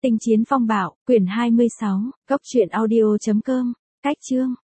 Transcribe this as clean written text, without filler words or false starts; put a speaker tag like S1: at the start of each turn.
S1: Tinh chiến phong bạo, quyển 26, góc truyện audio.com, cách chương.